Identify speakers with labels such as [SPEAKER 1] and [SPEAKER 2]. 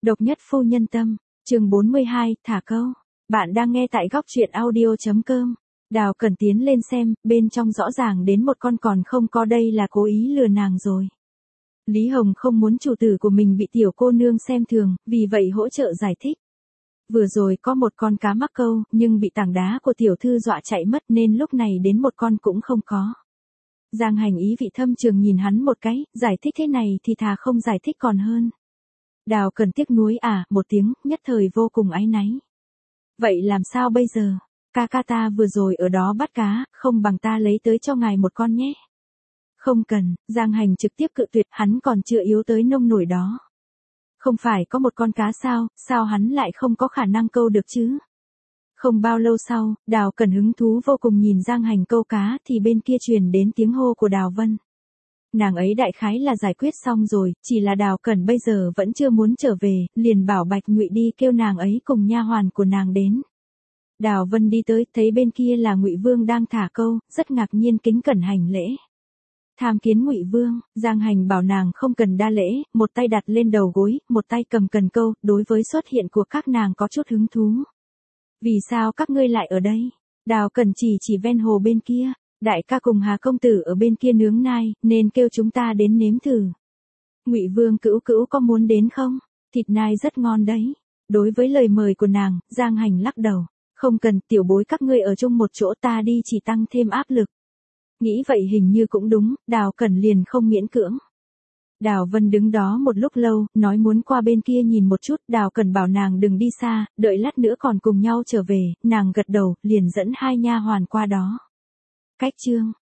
[SPEAKER 1] Độc nhất phu nhân tâm, chương 42, thả câu. Bạn đang nghe tại góc truyện audio.com. Đào Cẩn tiến lên xem, bên trong rõ ràng đến một con còn không có, đây là cố ý lừa nàng rồi. Lý Hồng không muốn chủ tử của mình bị tiểu cô nương xem thường, vì vậy hỗ trợ giải thích. Vừa rồi có một con cá mắc câu, nhưng bị tảng đá của tiểu thư dọa chạy mất nên lúc này đến một con cũng không có. Giang Hành ý vị thâm trường nhìn hắn một cái, giải thích thế này thì thà không giải thích còn hơn. Đào Cẩn tiếc nuối một tiếng, nhất thời vô cùng áy náy. Vậy làm sao bây giờ? Ca ca ta vừa rồi ở đó bắt cá, không bằng ta lấy tới cho ngài một con nhé. Không cần, Giang Hành trực tiếp cự tuyệt, hắn còn chưa yếu tới nông nổi đó. Không phải có một con cá sao hắn lại không có khả năng câu được chứ? Không bao lâu sau, Đào Cẩn hứng thú vô cùng nhìn Giang Hành câu cá thì bên kia truyền đến tiếng hô của Đào Vân. Nàng ấy đại khái là giải quyết xong rồi, chỉ là Đào Cẩn bây giờ vẫn chưa muốn trở về, liền bảo Bạch Ngụy đi kêu nàng ấy cùng nha hoàn của nàng đến. Đào Vân đi tới, thấy bên kia là Ngụy Vương đang thả câu, rất ngạc nhiên kính cẩn hành lễ. Tham kiến Ngụy Vương, Giang Hành bảo nàng không cần đa lễ, một tay đặt lên đầu gối, một tay cầm cần câu, đối với xuất hiện của các nàng có chút hứng thú. Vì sao các ngươi lại ở đây? Đào Cẩn chỉ ven hồ bên kia. Đại ca cùng Hà công tử ở bên kia nướng nai, nên kêu chúng ta đến nếm thử. Ngụy Vương cữu có muốn đến không? Thịt nai rất ngon đấy. Đối với lời mời của nàng, Giang Hành lắc đầu. Không cần, tiểu bối các ngươi ở chung một chỗ, ta đi chỉ tăng thêm áp lực. Nghĩ vậy hình như cũng đúng, Đào Cẩn liền không miễn cưỡng. Đào Vân đứng đó một lúc lâu, nói muốn qua bên kia nhìn một chút, Đào Cẩn bảo nàng đừng đi xa, đợi lát nữa còn cùng nhau trở về, nàng gật đầu, liền dẫn hai nha hoàn qua đó. Cách chương